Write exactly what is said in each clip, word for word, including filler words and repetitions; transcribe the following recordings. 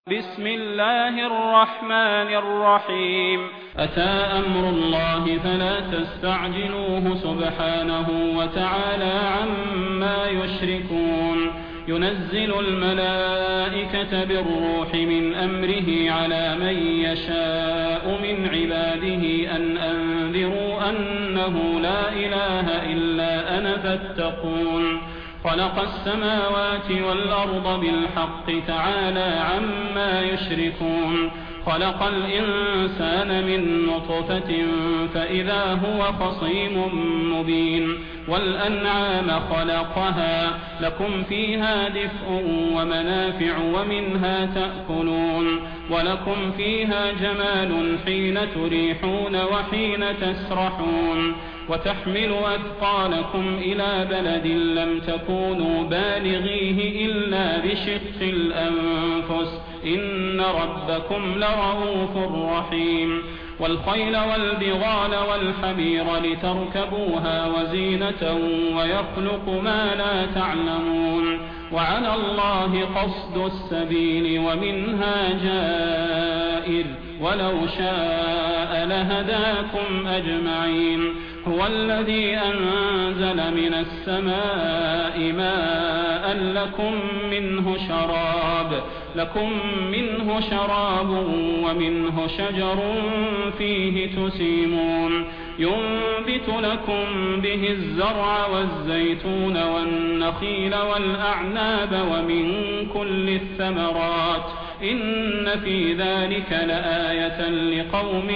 بسم الله الرحمن الرحيم أتى أمر الله فلا تستعجلوه سبحانه وتعالى عما يشركون ينزل الملائكة بالروح من أمره على من يشاء من عباده أن أنذروا أنه لا إله إلا أنا فاتقون خلق السماوات والأرض بالحق تعالى عما يشركون خلق الإنسان من نطفة فإذا هو خصيم مبين والأنعام خلقها لكم فيها دفء ومنافع ومنها تأكلون ولكم فيها جمال حين تريحون وحين تسرحون وتحمل أثقالكم إلى بلد لم تكونوا بالغيه إلا بشق الأنفس إن ربكم لرؤوف رحيم والخيل والبغال والحمير لتركبوها وزينة ويخلق ما لا تعلمون وعلى الله قصد السبيل ومنها جائر ولو شاء لهداكم أجمعين هو الذي أنزل من السماء ماء لكم منه شراب لكم منه شراب ومنه شجر فيه تسيمون ينبت لكم به الزرع والزيتون والنخيل والأعناب ومن كل الثمرات إن في ذلك لآية لقوم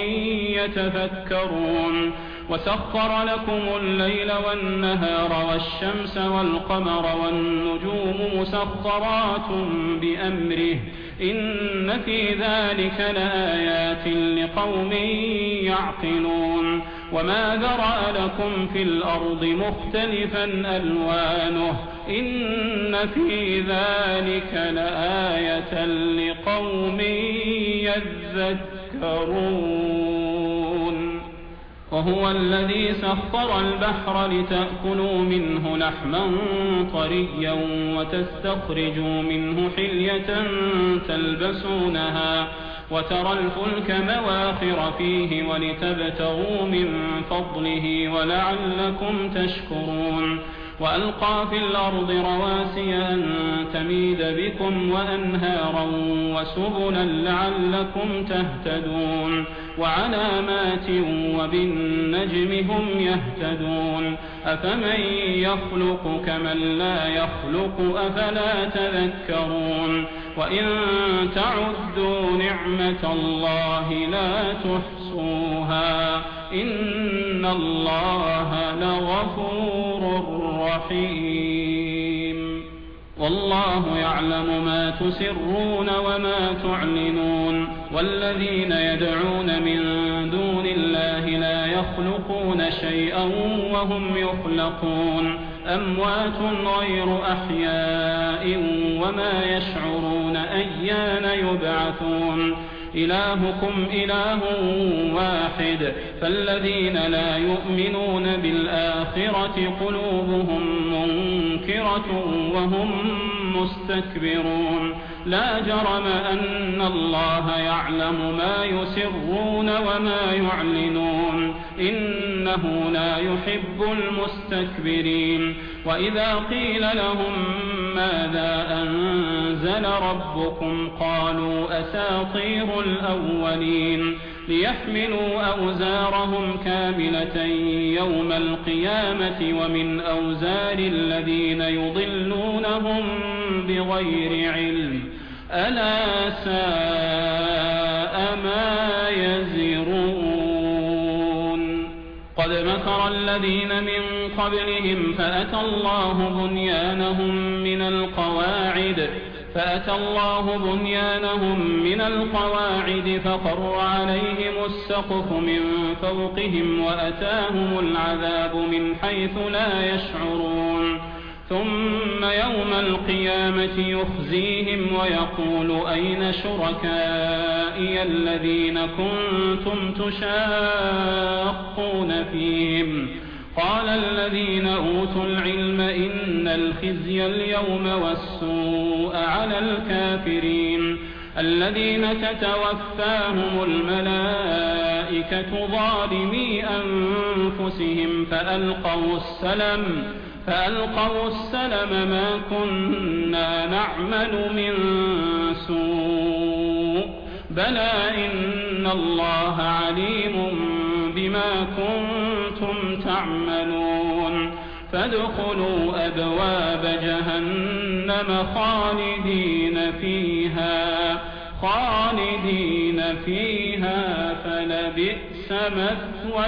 يتفكرون وسخر لكم الليل والنهار والشمس والقمر والنجوم مسخرات بأمره إن في ذلك لآيات لقوم يعقلون وما ذرأ لكم في الأرض مختلفا ألوانه إن في ذلك لآية لقوم يذكرون وهو الذي سخر البحر لتأكلوا منه لحما طريا وتستخرجوا منه حلية تلبسونها وترى الفلك مواخر فيه ولتبتغوا من فضله ولعلكم تشكرون وألقى في الأرض رواسي أن تميد بكم وأنهارا وسبلا لعلكم تهتدون وعلامات وبالنجم هم يهتدون أفمن يخلق كمن لا يخلق أفلا تذكرون وإن تعدوا نعمة الله لا تحصوها إن الله لغفور رحيم والله يعلم ما تسرون وما تعلنون والذين يدعون من دون الله لا يخلقون شيئا وهم يخلقون أموات غير أحياء وما يشعرون أيان يبعثون إلهكم إله واحد فالذين لا يؤمنون بالآخرة قلوبهم منكرة وهم مستكبرون لا جرم أن الله يعلم ما يسرون وما يعلنون إنه لا يحب المستكبرين وإذا قيل لهم ماذا أنزل ربكم قالوا أساطير الأولين ليحملوا أوزارهم كاملة يوم القيامة ومن أوزار الذين يضلونهم بغير علم ألا ساء ما يزرون قد مكر الذين من قبلهم فأتى الله بنيانهم من القواعد فأتى الله بنيانهم من القواعد فخر عليهم السقف من فوقهم وأتاهم العذاب من حيث لا يشعرون ثم يوم القيامة يخزيهم ويقول أين شركائي الذين كنتم تشاقون فيهم قال الذين أوتوا العلم إن الخزي اليوم والسوء على الكافرين الذين تتوفاهم الملائكة ظالمي أنفسهم فألقوا السلم فألقوا السلم ما كنا نعمل من سوء بلى إن الله عليم بما كنتم تعملون فادخلوا أبواب جهنم خالدين فيها خالدين فيها فلبئس مثوى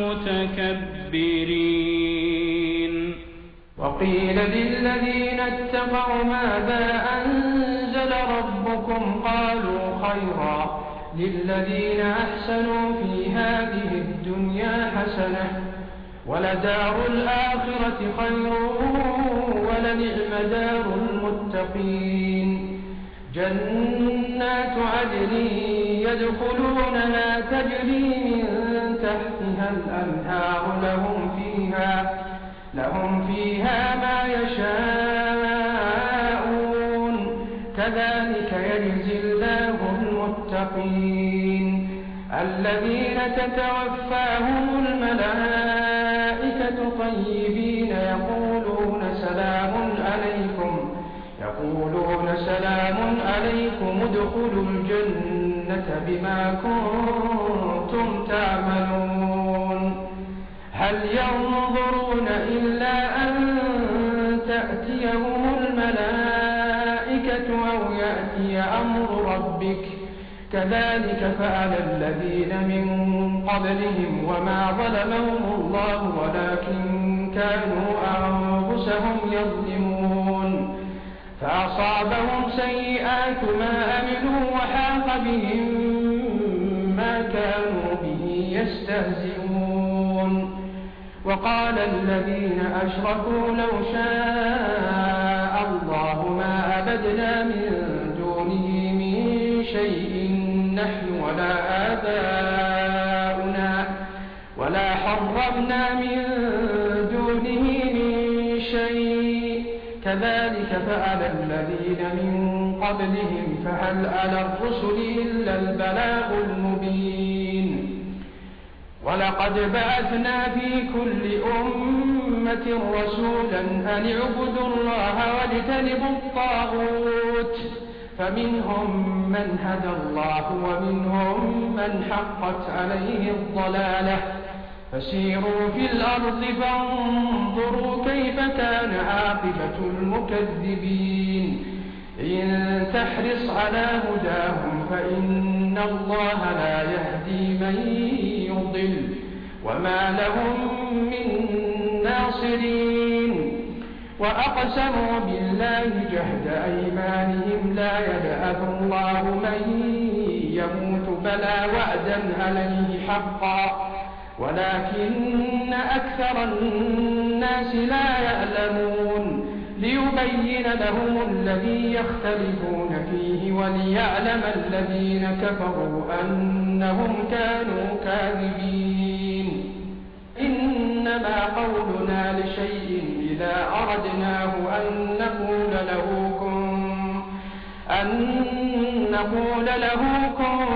المتكبرين. وقيل للذين اتقوا ماذا أنزل ربكم قالوا خيرا للذين أحسنوا في هذه الدنيا حسنة ولدار الآخرة خير ولنعم دار المتقين. جنات عدن يدخلونها تجري من تحتها الأنهار لهم فيها لهم فيها ما يشاءون كذلك يجزي الله المتقين. الذين تتوفاهم الملائكة طيبين يقولون سلام عليكم يقولون سلام عليكم ادخلوا الجنة بما كنتم تعملون. هل ينظرون إلا أن تأتيهم الملائكة أو يأتي أمر ربك كذلك فعل الذين من قبلهم وما ظلمهم الله ولكن كانوا أنفسهم يظلمون. فأصابهم سيئات ما عملوا وحاق بهم ما كانوا به يستهزئون. وقال الذين أشركوا لو شاء الله ما عبدنا من دونه من شيء نحن ولا آباؤنا ولا حرمنا من دونه من شيء كذلك فعل الذين من قبلهم فهل على الرسل إلا البلاغ المبين. ولقد بعثنا في كل أمة رسولا أن اعبدوا الله واجتنبوا الطاغوت فمنهم من هدى الله ومنهم من حقت عليه الضلالة فسيروا في الأرض فانظروا كيف كان عاقبة المكذبين. إن تحرص على هداهم فإن الله لا يهدي من يضل وما لهم من ناصرين. وأقسموا بالله جهد أيمانهم لا يبعث الله من يموت بلى وعدا عليه حقا ولكن أكثر الناس لا يعلمون. ليبين لهم الذي يختلفون فيه وليعلم الذين كفروا أنهم كانوا كاذبين. إنما قولنا لشيء إذا أردناه أن نقول له كن أن نقول له كن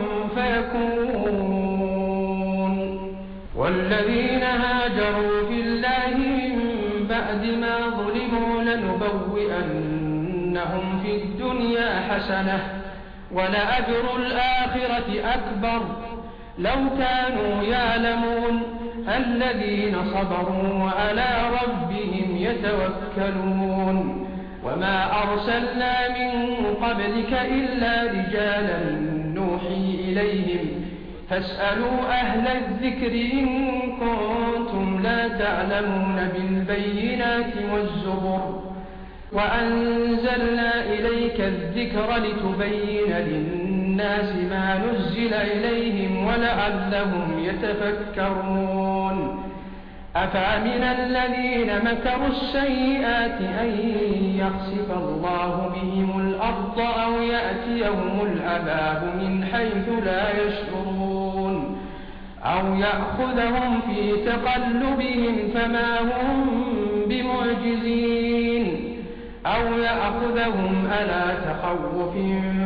فيكون. والذين هاجروا في الله من بعد ما ظلموا لنبوئنهم في الدنيا حسنة ولأجر الآخرة أكبر لو كانوا يعلمون. الذين صبروا وعلى ربهم يتوكلون. وما أرسلنا من قبلك إلا رجالا نوحي إليهم فاسألوا أهل الذكر إن كنتم لا تعلمون بالبينات والزبر وأنزلنا إليك الذكر لتبين للناس ما نزل إليهم ولعلهم يتفكرون. أفأمن الذين مكروا السيئات أن يخسف الله بهم الأرض أو يأتيهم العذاب من حيث لا يشعرون أو يأخذهم في تقلبهم فما هم بمعجزين. أو يأخذهم على تخوف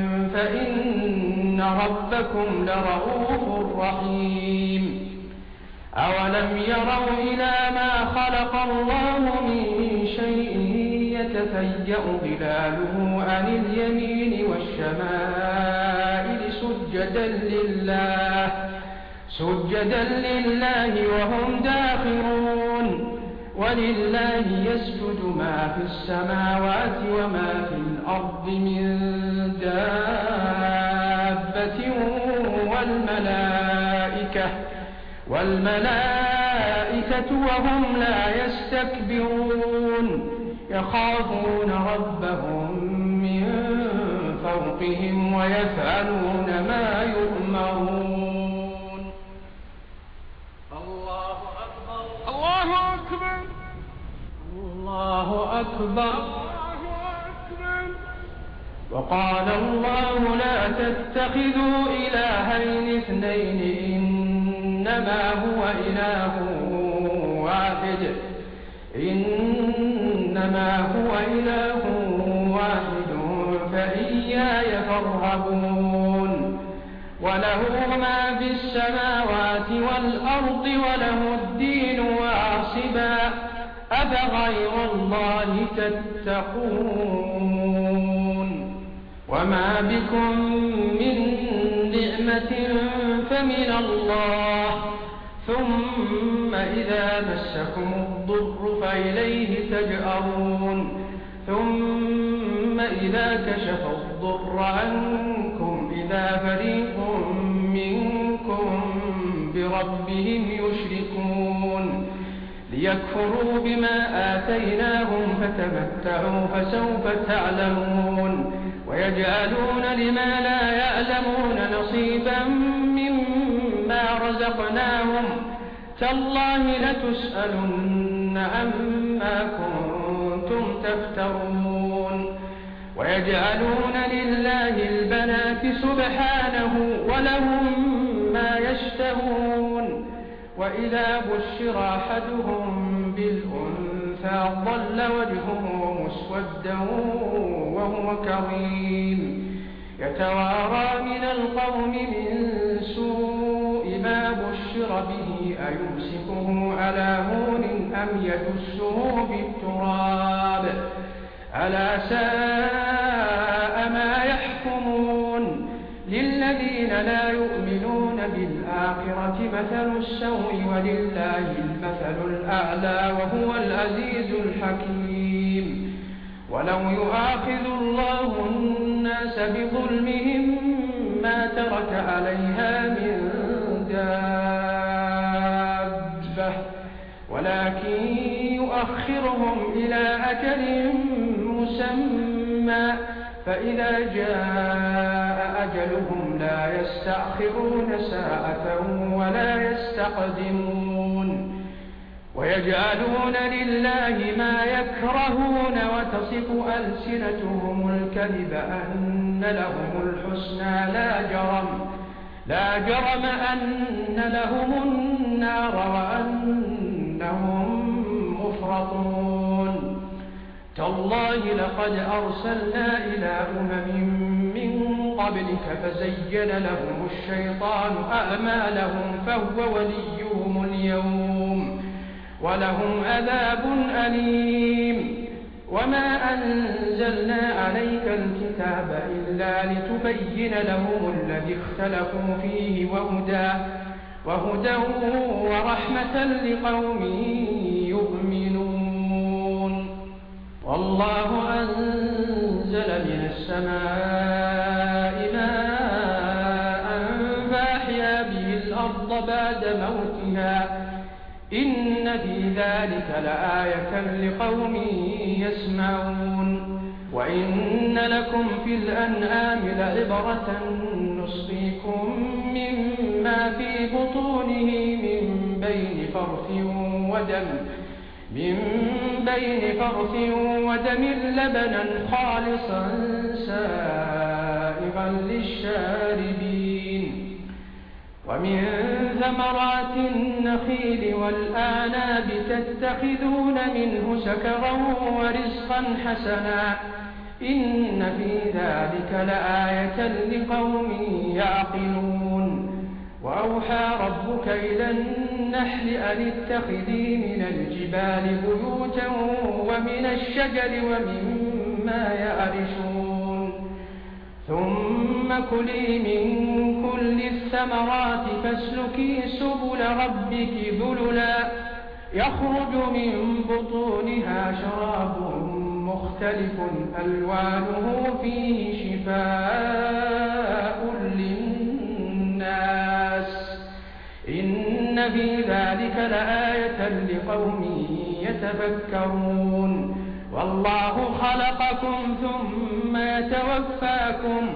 فإن ربكم لرؤوف رحيم أولم يروا إلى ما خلق الله من شيء يتفيأ ظلاله عن اليمين والشمائل سجدا لله سجدا لله وهم داخرون ولله يسجد ما في السماوات وما في الأرض من دابة والملائكة والملائكة وهم لا يستكبرون يخافون ربهم من فوقهم ويفعلون ما يؤمرون. الله أكبر الله أكبر الله أكبر. وقال الله لا تتخذوا إلهين اثنين إنما هو إله واحد إنما هو إله واحد فإياي فارهبون وله ما في السماوات والأرض وله الدين واصبا أفغير الله تتقون وما بكم من نعمة فمن الله ثم إذا مسكم الضر فإليه تجأرون ثم إذا كشف الضر عنكم إذا فريق منكم بربهم يشركون ليكفروا بما آتيناهم فتمتعوا فسوف تعلمون ويجعلون لما لا يعلمون نصيبا مما رزقناهم تالله لتسألن عما كنتم تفترون ويجعلون لله البنات سبحانه ولهم ما يشتهون وإذا بشر أحدهم بالأنثى ظل وجهه مسودا وهو كظيم يتوارى من القوم من سوء ما بشر به أيمسكه على هون أم يدسه بالتراب ألا ساء ما يحكمون للذين لا يؤمنون بالآخرة مثل السوء ولله المثل الأعلى وهو العزيز الحكيم ولو يؤاخذ الله الناس بظلمهم ما ترك عليها من دابة ولكن يؤخرهم إلى أجل مسمى فإذا جاء أجلهم لا يستأخرون ساعة ولا يستقدمون ويجعلون لله ما يكرهون وتصف ألسنتهم الكذب أن لهم الحسنى لا جرم لا جرم أن لهم النار وأنهم مفرطون تالله لقد أرسلنا إلى أمم من قبلك فزين لهم الشيطان أعمالهم فهو وليهم اليوم ولهم عذاب أليم وما أنزلنا عليك الكتاب إلا لتبين لهم الذي اختلفوا فيه وهدى وهدى ورحمة لقوم يؤمنون والله أنزل من السماء ماء فأحيا به الأرض بعد موتها إن في ذلك لآية لقوم يسمعون وإن لكم في الأنعام لعبرة نسقيكم مما في بطونه من بين فرث ودم من بين فرث ودم لبنا خالصا سائغا للشاربين ومن ثمرات النخيل والأعناب تتخذون منه سكرا ورزقا حسنا إن في ذلك لآية لقوم يعقلون وأوحى ربك إلى النحل أن اتخذي من الجبال بيوتا ومن الشجر ومما يعرشون ثم كلي من كل الثمرات فاسلكي سبل ربك ذللا يخرج من بطونها شراب مختلف ألوانه فيه شفاء للناس إن في ذلك لآية لقوم يتفكرون والله خلقكم ثم يتوفاكم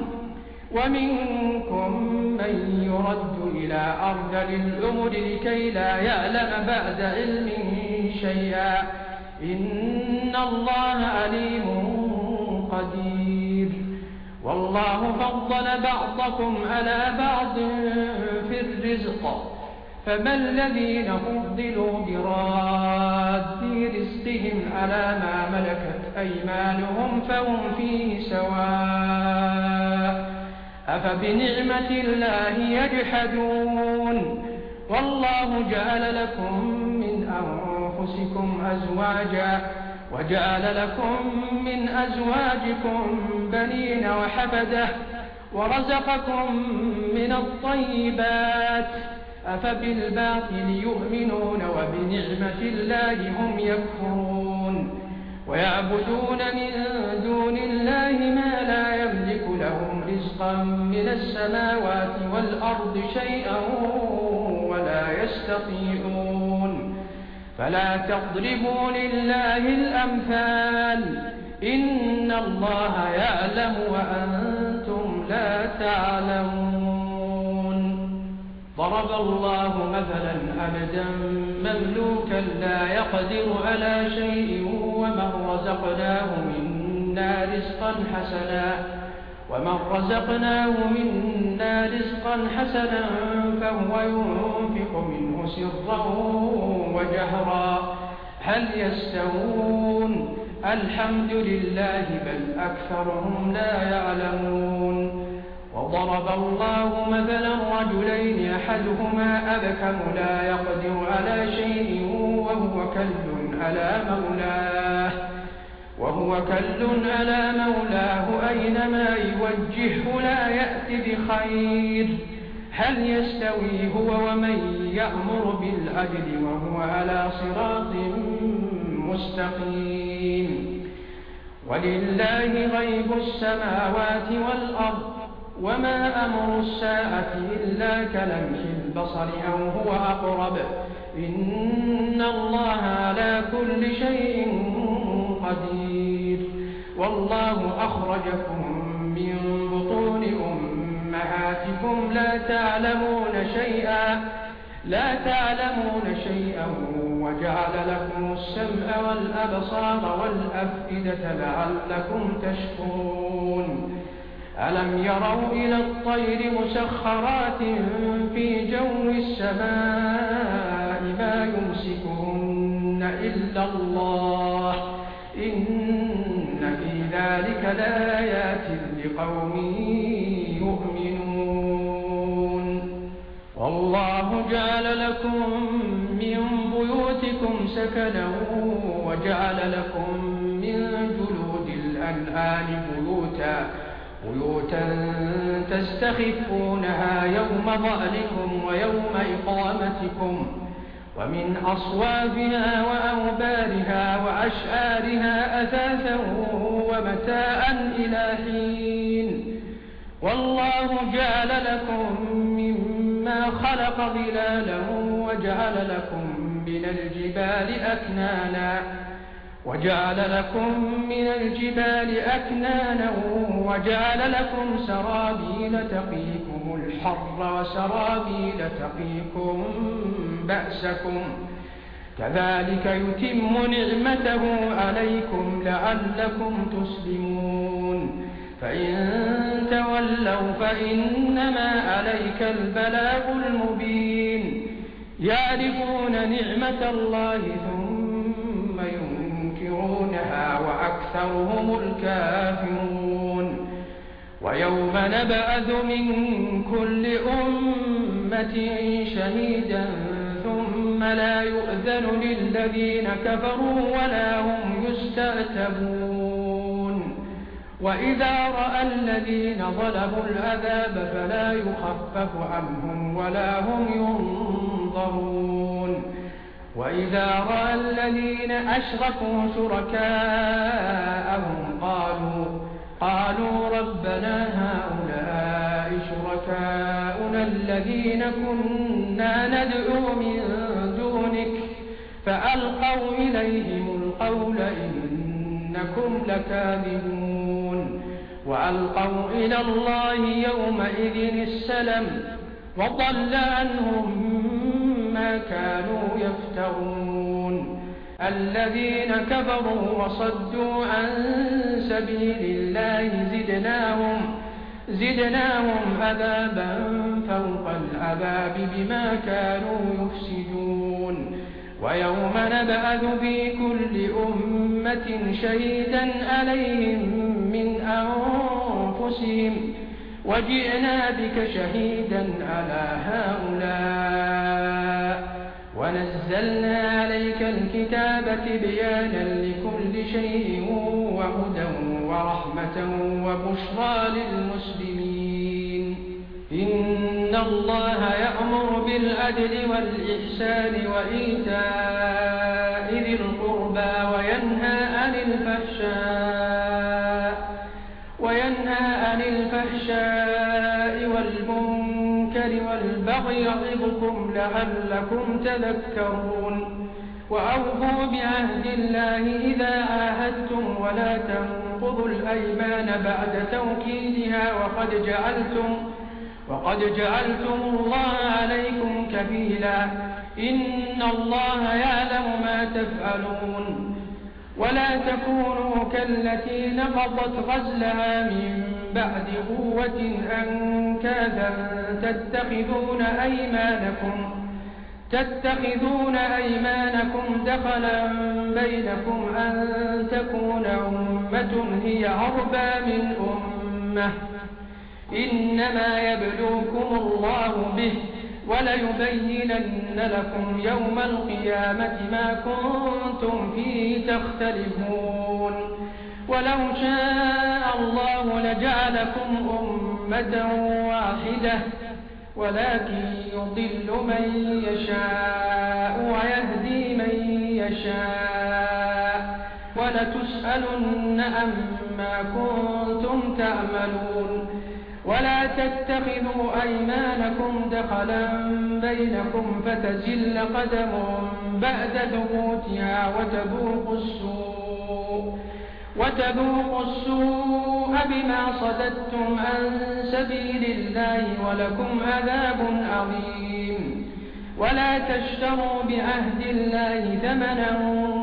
ومنكم من يرد إلى أرذل الأمر لكي لا يعلم بعد علم شيئا إن الله عليم قدير والله فضل بعضكم على بعض في الرزق فما الذين فضلوا براد رزقهم على ما ملكت أيمانهم فهم فيه سواء أفبنعمة الله يجحدون والله جعل لكم من أنفسكم أزواجا وجعل لكم من أزواجكم بنين وحفدة ورزقكم من الطيبات أفبالباطل يؤمنون وبنعمة الله هم يكفرون ويعبدون من دون الله ما لا يملك لهم رزقا من السماوات والأرض شيئا ولا يستطيعون فلا تضربوا لله الأمثال إن الله يعلم وأنتم لا تعلمون ضرب الله مثلا عبدا مملوكا لا يقدر على شيء ومن رزقناه منا رزقا حسنا ومن رزقناه منا رزقا حسنا فهو ينفق منه سرا وجهرا هل يستوون الحمد لله بل أكثرهم لا يعلمون وضرب الله مثلا رجلين أحدهما أبكم لا يقدر على شيء وهو كل على مولاه وهو كل على مولاه أينما يوجهه لا يأتي بخير هل يستوي هو ومن يأمر بالعدل وهو على صراط مستقيم ولله غيب السماوات والأرض وما أمر الساعة إلا كلمح البصر أو هو أقرب إن الله على كل شيء قدير والله أخرجكم من بطون أمهاتكم لا تعلمون شيئا لا تعلمون شيئا وجعل لكم السمع والأبصار والأفئدة لعلكم تشكرون ألم يروا إلى الطير مسخرات في جو السماء ما يمسكهن إلا الله إن في ذلك لآيات لقوم يؤمنون والله جعل لكم من بيوتكم سكنا وجعل لكم من جلود الأنعام بيوتا بيوتا تستخفونها يوم ظأنكم ويوم إقامتكم ومن أصوافها وأوبارها وأشعارها أثاثا ومتاعا إلى حين والله جعل لكم مما خلق ظلالا وجعل لكم من الجبال أكنانا وجعل لكم من الجبال أكنانا وجعل لكم سرابيل تقيكم الحر وسرابيل تقيكم بأسكم كذلك يتم نعمته عليكم لعلكم تسلمون فإن تولوا فإنما عليك البلاغ المبين يعرفون نعمة الله ثم ينكرونها وأكثرهم الكافرون ويوم نبعث من كل أمة شهيدا ثم لا يؤذن للذين كفروا ولا هم يستعتبون وإذا رأى الذين ظلموا العذاب فلا يخفف عنهم ولا هم ينظرون وإذا رأى الذين أشركوا شركاءهم قالوا قالوا ربنا هؤلاء شركاؤنا الذين كنا ندعو من دونك فألقوا إليهم القول إنكم لكاذبون وألقوا إلى الله يومئذ السلم وضل عنهم ما كانوا يفترون الذين كفروا وصدوا عن سبيل الله زدناهم زدناهم عذابا فوق العذاب بما كانوا يفسدون ويوم نبعث في كل أمة شهيدا عليهم من أنفسهم وجئنا بك شهيدا على هؤلاء ونزلنا عليك الكتاب تبيانا لكل شيء وهدى ورحمة وبشرى للمسلمين إن الله يأمر بالعدل والإحسان وإيتاء ذي القربى وينهى عن الفحشاء وينهى عن الفحشاء والمنكر والبغي يعظكم لعلكم تذكرون وأوفوا بعهد الله إذا عاهدتم ولا تنقضوا الأيمان بعد توكيدها وقد جعلتم وقد جعلتم الله عليكم كفيلا إن الله يعلم ما تفعلون ولا تكونوا كالتي نقضت غزلها من بعد قوة أنكاثا تتخذون أيمانكم تتخذون أيمانكم دخلا بينكم أن تكون أمة هي أربى من أمة إنما يبلوكم الله به وليبينن لكم يوم القيامة ما كنتم فيه تختلفون ولو شاء الله لجعلكم أمة واحدة ولكن يضل من يشاء ويهدي من يشاء ولتسألن عما كنتم تعملون ولا تتخذوا أيمانكم دخلا بينكم فتزل قدم بعد ثبوتها وتذوقوا السوء وتذوقوا السوء بما صددتم عن سبيل الله ولكم عذاب عظيم ولا تشتروا بعهد الله ثمنا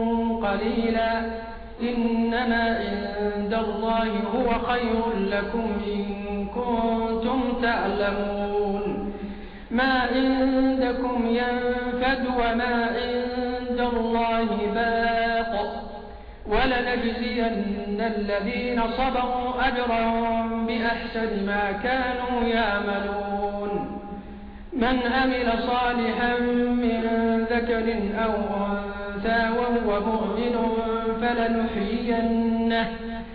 قليلا إنما عند الله هو خير لكم إن كنتم تعلمون ما عندكم ينفد وما عند الله باق ولنجزين الذين صبروا أجرهم بأحسن ما كانوا يعملون من عمل صالحا من ذكر أو أنثى وهو مؤمن فلنحيينه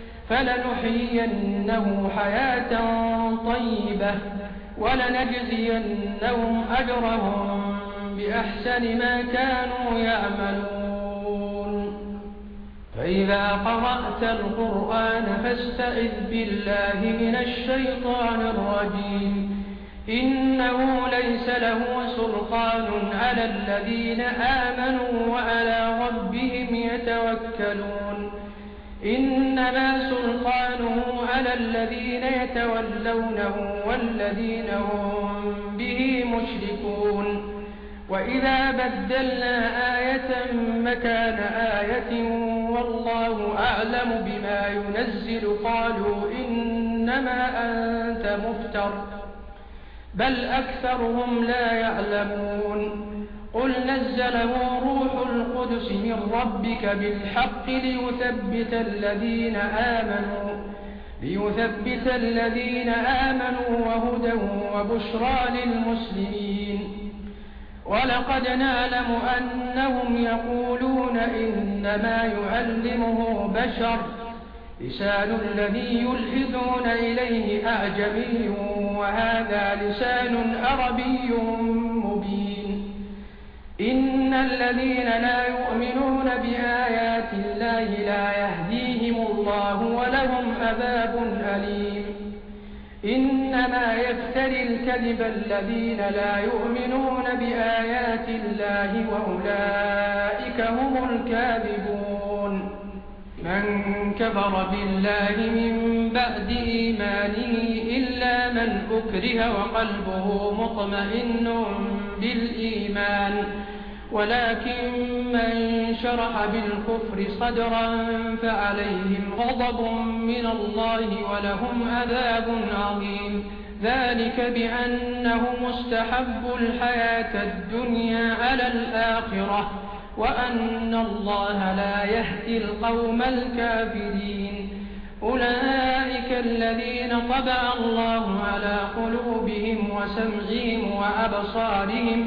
فلنحيينه حياة طيبة ولنجزينهم أجرهم بأحسن ما كانوا يعملون فإذا قرأت القرآن فاستعذ بالله من الشيطان الرجيم إنه ليس له سلطان على الذين آمنوا وعلى ربهم يتوكلون إنما سلطانه على الذين يتولونه والذين هم به مشركون وإذا بدلنا آية مكان آية والله أعلم بما ينزل قالوا إن إنما أنت مفتر بل أكثرهم لا يعلمون قل نزله روح القدس من ربك بالحق ليثبت الذين آمنوا ليثبت الذين آمنوا وهدى وبشرى للمسلمين ولقد نعلم أنهم يقولون إنما يعلمه بشر لسان الذي يلحدون إليه أعجمي وهذا لسان عربي مبين إن الذين لا يؤمنون بآيات الله لا يهديهم الله ولهم عذاب أليم إنما يفتري الكذب الذين لا يؤمنون بآيات الله وأولئك هم الكاذبون من كفر بالله من بعد إيمانه إلا من أكره وقلبه مطمئن بالإيمان ولكن من شرح بالكفر صدرا فعليهم غضب من الله ولهم عذاب عظيم ذلك بأنهم استحبوا الحياة الدنيا على الآخرة وأن الله لا يهدي القوم الكافرين أولئك الذين طبع الله على قلوبهم وسمعهم وأبصارهم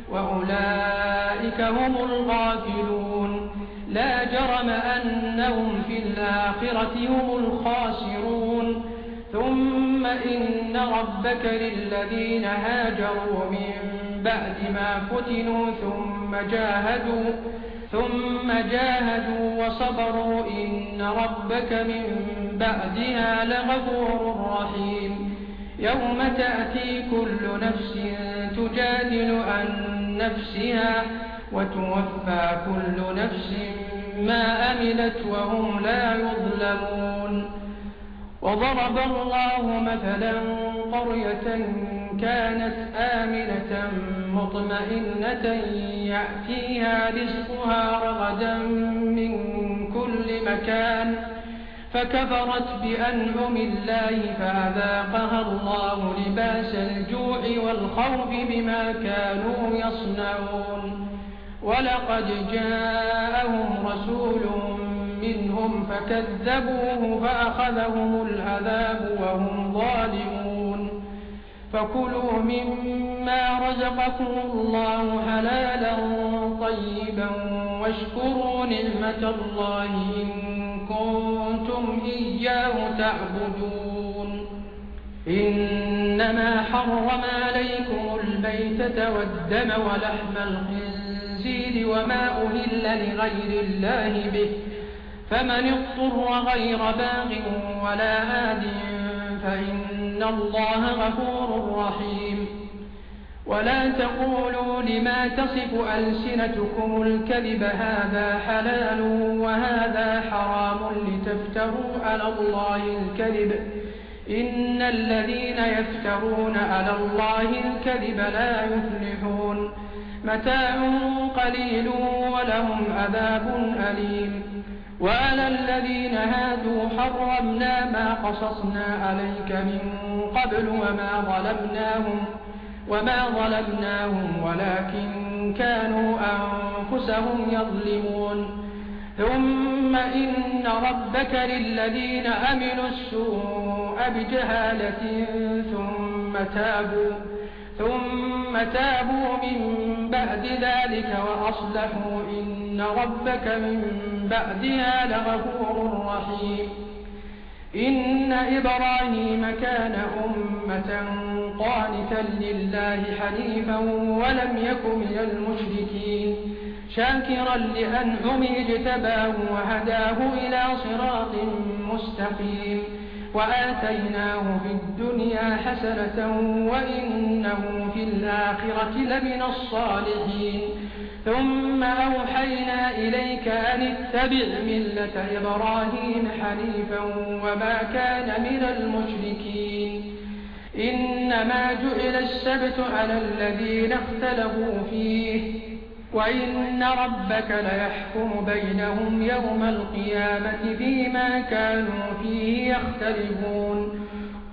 وأولئك هم الغافلون لا جرم أنهم في الآخرة هم الخاسرون ثم إن ربك للذين هاجروا من بعد ما فتنوا ثم جاهدوا ثم جاهدوا وصبروا إن ربك من بعدها لغفور رحيم يوم تأتي كل نفس تجادل عن نفسها وتوفى كل نفس ما عملت وهم لا يظلمون وضرب الله مثلا قرية كانت آمنة مطمئنة يأتيها رزقها رغدا من كل مكان فكفرت بأنعم الله فأذاقها الله لباس الجوع والخوف بما كانوا يصنعون ولقد جاءهم رسول منهم فكذبوه فأخذهم العذاب وهم ظالمون فكلوا مما رزقكم الله حلالا طيبا واشكروا نعمة الله إن كنتم إياه تعبدون إنما حرم عليكم الميتة والدم ولحم الخنزير وما أهل لغير الله به فمن اضطر غير باغ ولا آد فإن الله غفور رحيم ولا تقولوا لما تصف ألسنتكم الكذب هذا حلال وهذا حرام لتفتروا على الله الكذب إن الذين يفترون على الله الكذب لا يفلحون متاع قليل ولهم عذاب أليم وعلى الذين هادوا حرمنا ما قصصنا عليك من قبل وما ظلمناهم وما ظلمناهم ولكن كانوا أنفسهم يظلمون ثم إن ربك للذين عملوا السوء بجهالة ثم تابوا ثم تابوا من بعد ذلك وأصلحوا إن ربك من بعدها لغفور رحيم إن إبراهيم كان أمة قانتا لله حنيفا ولم يك من المشركين شاكرا لأنعمه اجتباه وهداه إلى صراط مستقيم وآتيناه في الدنيا حسنة وإنه في الآخرة لمن الصالحين ثم أوحينا إليك أن اتبع ملة إبراهيم حنيفا وما كان من المشركين إنما جعل السبت على الذين اختلفوا فيه وإن ربك ليحكم بينهم يوم القيامة فيما كانوا فيه يختلفون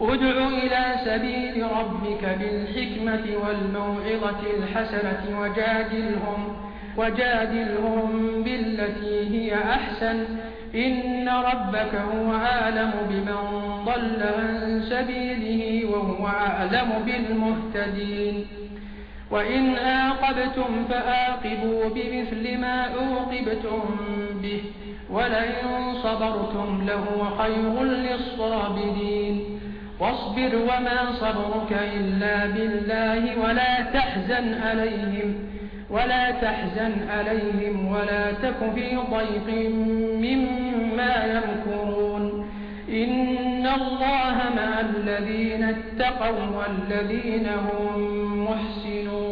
ادع إلى سبيل ربك بالحكمة والموعظة الحسنة وجادلهم, وجادلهم بالتي هي أحسن إن ربك هو أعلم بمن ضل عن سبيله وهو أعلم بالمهتدين. وإن عاقبتم فعاقبوا بمثل ما عوقبتم به ولئن صبرتم لهو خير للصابرين. واصبر وما صبرك إلا بالله ولا تحزن عليهم ولا تحزن عليهم ولا تك في ضيق مما يمكرون إن الله مع الذين اتقوا والذين هم محسنون.